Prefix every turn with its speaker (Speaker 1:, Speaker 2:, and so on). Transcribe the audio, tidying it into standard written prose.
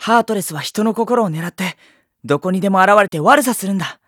Speaker 1: ハートレスは人の心を狙ってどこにでも現れて悪さするんだ。